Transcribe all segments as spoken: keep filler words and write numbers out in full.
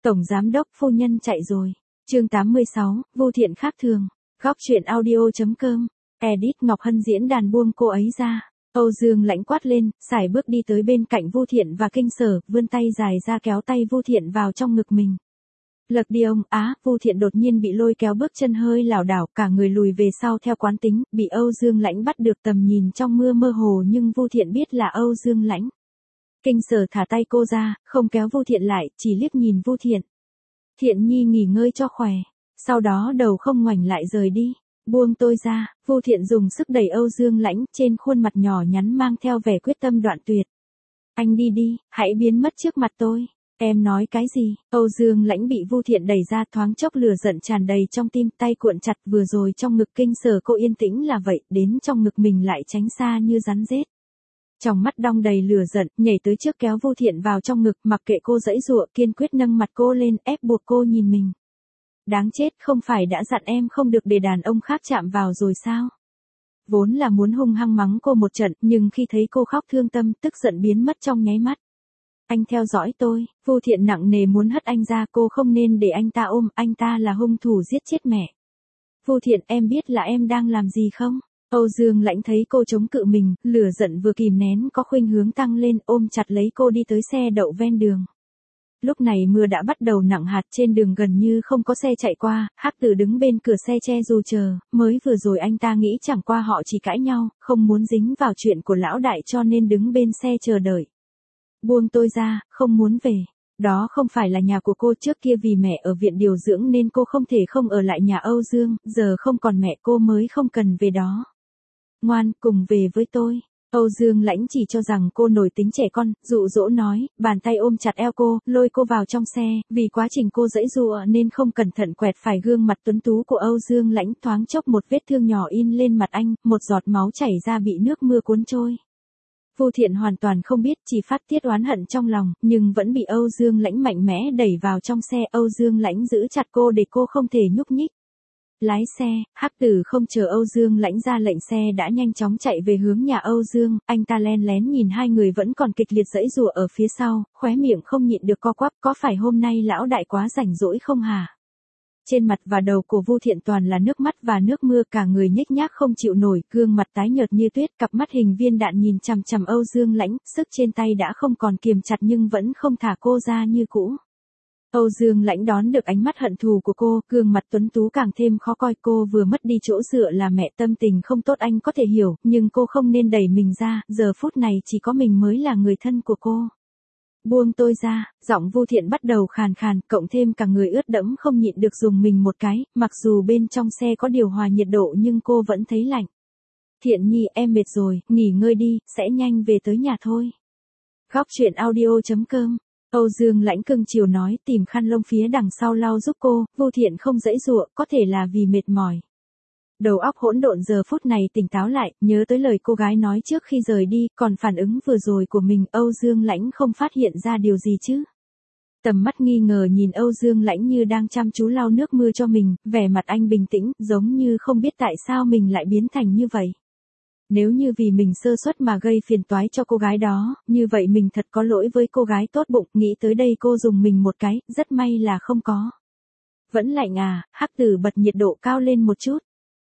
Tổng giám đốc phu nhân chạy rồi. Chương tám mươi sáu, Vu Thiện khác thường. Góc truyện audio.com. Edit Ngọc Hân diễn đàn buông cô ấy ra. Âu Dương Lãnh quát lên, sải bước đi tới bên cạnh Vu Thiện và Kinh Sở, vươn tay dài ra kéo tay Vu Thiện vào trong ngực mình. Lật đi ông, á, Vu Thiện đột nhiên bị lôi kéo bước chân hơi lảo đảo, cả người lùi về sau theo quán tính, bị Âu Dương Lãnh bắt được tầm nhìn trong mưa mơ hồ nhưng Vu Thiện biết là Âu Dương Lãnh. Kinh Sở thả tay cô ra, không kéo Vu Thiện lại, chỉ liếc nhìn Vu Thiện. Thiện nhi nghỉ ngơi cho khỏe, sau đó đầu không ngoảnh lại rời đi. Buông tôi ra, Vu Thiện dùng sức đẩy Âu Dương Lãnh, trên khuôn mặt nhỏ nhắn mang theo vẻ quyết tâm đoạn tuyệt. Anh đi đi, hãy biến mất trước mặt tôi. Em nói cái gì? Âu Dương Lãnh bị Vu Thiện đẩy ra, thoáng chốc lửa giận tràn đầy trong tim, tay cuộn chặt, vừa rồi trong ngực Kinh Sở cô yên tĩnh là vậy, đến trong ngực mình lại tránh xa như rắn rết. Trong mắt đong đầy lửa giận, nhảy tới trước kéo Vu Thiện vào trong ngực, mặc kệ cô giãy giụa, kiên quyết nâng mặt cô lên, ép buộc cô nhìn mình. Đáng chết, không phải đã dặn em không được để đàn ông khác chạm vào rồi sao? Vốn là muốn hung hăng mắng cô một trận, nhưng khi thấy cô khóc thương tâm, tức giận biến mất trong nháy mắt. Anh theo dõi tôi. Vu Thiện nặng nề muốn hất anh ra, cô không nên để anh ta ôm, anh ta là hung thủ giết chết mẹ. Vu Thiện, em biết là em đang làm gì không? Âu Dương Lãnh thấy cô chống cự mình, lửa giận vừa kìm nén có khuynh hướng tăng lên, ôm chặt lấy cô đi tới xe đậu ven đường. Lúc này mưa đã bắt đầu nặng hạt, trên đường gần như không có xe chạy qua, Hắc Tử đứng bên cửa xe che dù chờ, mới vừa rồi anh ta nghĩ chẳng qua họ chỉ cãi nhau, không muốn dính vào chuyện của lão đại cho nên đứng bên xe chờ đợi. Buông tôi ra, không muốn về. Đó không phải là nhà của cô, trước kia vì mẹ ở viện điều dưỡng nên cô không thể không ở lại nhà Âu Dương, giờ không còn mẹ cô mới không cần về đó. Ngoan, cùng về với tôi. Âu Dương Lãnh chỉ cho rằng cô nổi tính trẻ con, dụ dỗ nói, bàn tay ôm chặt eo cô, lôi cô vào trong xe, vì quá trình cô giãy giụa nên không cẩn thận quẹt phải gương mặt tuấn tú của Âu Dương Lãnh, thoáng chốc một vết thương nhỏ in lên mặt anh, một giọt máu chảy ra bị nước mưa cuốn trôi. Vu Thiện hoàn toàn không biết, chỉ phát tiết oán hận trong lòng, nhưng vẫn bị Âu Dương Lãnh mạnh mẽ đẩy vào trong xe. Âu Dương Lãnh giữ chặt cô để cô không thể nhúc nhích. Lái xe, Hắc Tử không chờ Âu Dương Lãnh ra lệnh, xe đã nhanh chóng chạy về hướng nhà Âu Dương, anh ta len lén nhìn hai người vẫn còn kịch liệt giãy giụa ở phía sau, khóe miệng không nhịn được co quắp, có phải hôm nay lão đại quá rảnh rỗi không hả? Trên mặt và đầu của Vu Thiện toàn là nước mắt và nước mưa, cả người nhếch nhác không chịu nổi, gương mặt tái nhợt như tuyết, cặp mắt hình viên đạn nhìn chằm chằm Âu Dương Lãnh, sức trên tay đã không còn kiềm chặt nhưng vẫn không thả cô ra như cũ. Âu Dương Lãnh đón được ánh mắt hận thù của cô, gương mặt tuấn tú càng thêm khó coi, cô vừa mất đi chỗ dựa là mẹ, tâm tình không tốt anh có thể hiểu, nhưng cô không nên đẩy mình ra, giờ phút này chỉ có mình mới là người thân của cô. Buông tôi ra, giọng Vu Thiện bắt đầu khàn khàn, cộng thêm cả người ướt đẫm không nhịn được dùng mình một cái, mặc dù bên trong xe có điều hòa nhiệt độ nhưng cô vẫn thấy lạnh. Thiện nhi, em mệt rồi, nghỉ ngơi đi, sẽ nhanh về tới nhà thôi. Góc truyện audio.com. Âu Dương Lãnh cưng chiều nói, tìm khăn lông phía đằng sau lau giúp cô. Vu Thiện không giãy giụa, có thể là vì mệt mỏi. Đầu óc hỗn độn giờ phút này tỉnh táo lại, nhớ tới lời cô gái nói trước khi rời đi, còn phản ứng vừa rồi của mình, Âu Dương Lãnh không phát hiện ra điều gì chứ. Tầm mắt nghi ngờ nhìn Âu Dương Lãnh như đang chăm chú lau nước mưa cho mình, vẻ mặt anh bình tĩnh, giống như không biết tại sao mình lại biến thành như vậy. Nếu như vì mình sơ suất mà gây phiền toái cho cô gái đó, như vậy mình thật có lỗi với cô gái tốt bụng, nghĩ tới đây cô dùng mình một cái, rất may là không có. Vẫn lạnh à? Hắc Tử bật nhiệt độ cao lên một chút.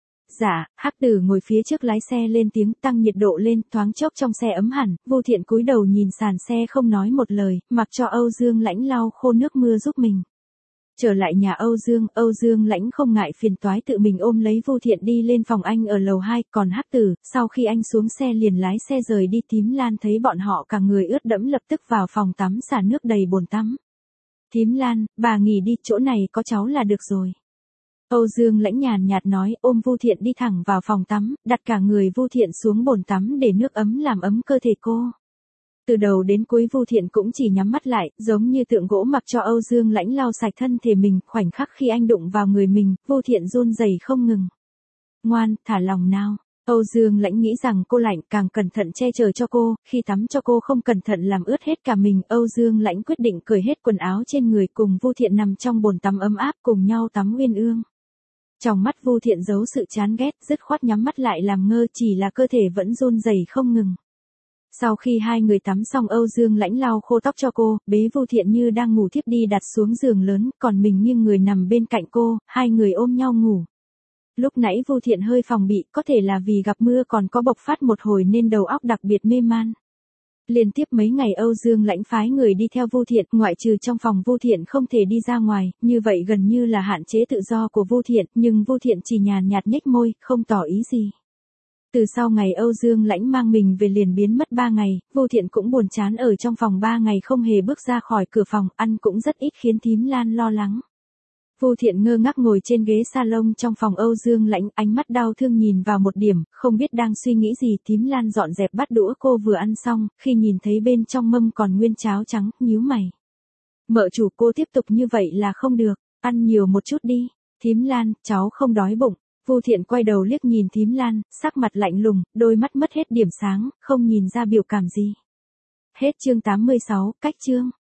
Dạ, Hắc Tử ngồi phía trước lái xe lên tiếng, tăng nhiệt độ lên, thoáng chốc trong xe ấm hẳn. Vu Thiện cúi đầu nhìn sàn xe không nói một lời, mặc cho Âu Dương Lãnh lau khô nước mưa giúp mình. Trở lại nhà Âu Dương, Âu Dương Lãnh không ngại phiền toái tự mình ôm lấy Vu Thiện đi lên phòng anh ở lầu hai, còn Hắc Tử, sau khi anh xuống xe liền lái xe rời đi. Thím Lan thấy bọn họ cả người ướt đẫm lập tức vào phòng tắm xả nước đầy bồn tắm. Thím Lan, bà nghỉ đi, chỗ này có cháu là được rồi. Âu Dương Lãnh nhàn nhạt nói, ôm Vu Thiện đi thẳng vào phòng tắm, đặt cả người Vu Thiện xuống bồn tắm để nước ấm làm ấm cơ thể cô. Từ đầu đến cuối Vu Thiện cũng chỉ nhắm mắt lại, giống như tượng gỗ, mặc cho Âu Dương Lãnh lau sạch thân thể mình, khoảnh khắc khi anh đụng vào người mình, Vu Thiện run rẩy không ngừng. Ngoan, thả lòng nào. Âu Dương Lãnh nghĩ rằng cô lạnh, càng cẩn thận che chở cho cô, khi tắm cho cô không cẩn thận làm ướt hết cả mình. Âu Dương Lãnh quyết định cởi hết quần áo trên người, cùng Vu Thiện nằm trong bồn tắm ấm áp, cùng nhau tắm uyên ương. Trong mắt Vu Thiện giấu sự chán ghét, dứt khoát nhắm mắt lại làm ngơ, chỉ là cơ thể vẫn run rẩy không ngừng. Sau khi hai người tắm xong Âu Dương Lãnh lau khô tóc cho cô, bế Vu Thiện Như đang ngủ thiếp đi đặt xuống giường lớn, còn mình nghiêng người nằm bên cạnh cô, hai người ôm nhau ngủ. Lúc nãy Vu Thiện hơi phòng bị, có thể là vì gặp mưa còn có bộc phát một hồi nên đầu óc đặc biệt mê man. Liên tiếp mấy ngày Âu Dương Lãnh phái người đi theo Vu Thiện, ngoại trừ trong phòng Vu Thiện không thể đi ra ngoài, như vậy gần như là hạn chế tự do của Vu Thiện, nhưng Vu Thiện chỉ nhàn nhạt nhếch môi, không tỏ ý gì. Từ sau ngày Âu Dương Lãnh mang mình về liền biến mất ba ngày, Vu Thiện cũng buồn chán ở trong phòng ba ngày không hề bước ra khỏi cửa phòng, ăn cũng rất ít khiến Thím Lan lo lắng. Vu Thiện ngơ ngác ngồi trên ghế salon trong phòng Âu Dương Lãnh, ánh mắt đau thương nhìn vào một điểm, không biết đang suy nghĩ gì. Thím Lan dọn dẹp bát đũa cô vừa ăn xong, khi nhìn thấy bên trong mâm còn nguyên cháo trắng, nhíu mày. Mợ chủ, cô tiếp tục như vậy là không được, ăn nhiều một chút đi. Thím Lan, cháu không đói bụng. Vu Thiện quay đầu liếc nhìn Thím Lan, sắc mặt lạnh lùng, đôi mắt mất hết điểm sáng, không nhìn ra biểu cảm gì. Hết chương tám mươi sáu, cách chương.